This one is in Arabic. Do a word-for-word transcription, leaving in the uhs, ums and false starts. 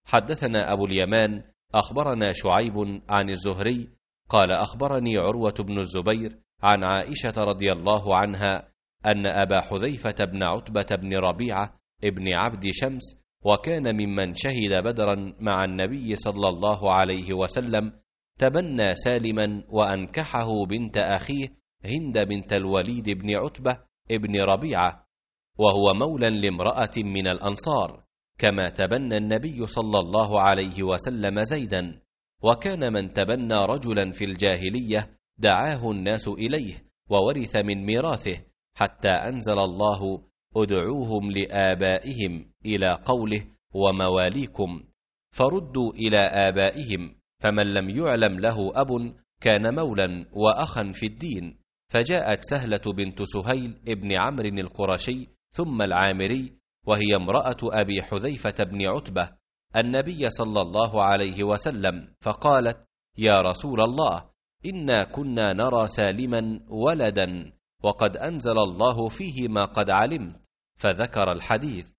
حدثنا أبو اليمان أخبرنا شعيب عن الزهري قال أخبرني عروة بن الزبير عن عائشة رضي الله عنها أن أبا حذيفة بن عتبة بن ربيعة ابن عبد شمس، وكان ممن شهد بدرا مع النبي صلى الله عليه وسلم، تبنى سالما وأنكحه بنت أخيه هند بنت الوليد بن عتبة ابن ربيعة، وهو مولى لامرأة من الأنصار، كما تبنى النبي صلى الله عليه وسلم زيدا. وكان من تبنى رجلا في الجاهلية دعاه الناس إليه وورث من ميراثه، حتى أنزل الله ادعوهم لآبائهم إلى قوله ومواليكم، فردوا إلى آبائهم، فمن لم يعلم له أب كان مولا وأخا في الدين. فجاءت سهلة بنت سهيل ابن عمرو القرشي ثم العامري، وهي امرأة أبي حذيفة بن عتبة، النبي صلى الله عليه وسلم، فقالت: يا رسول الله، إنا كنا نرى سالما ولدا، وقد أنزل الله فيه ما قد علمت، فذكر الحديث.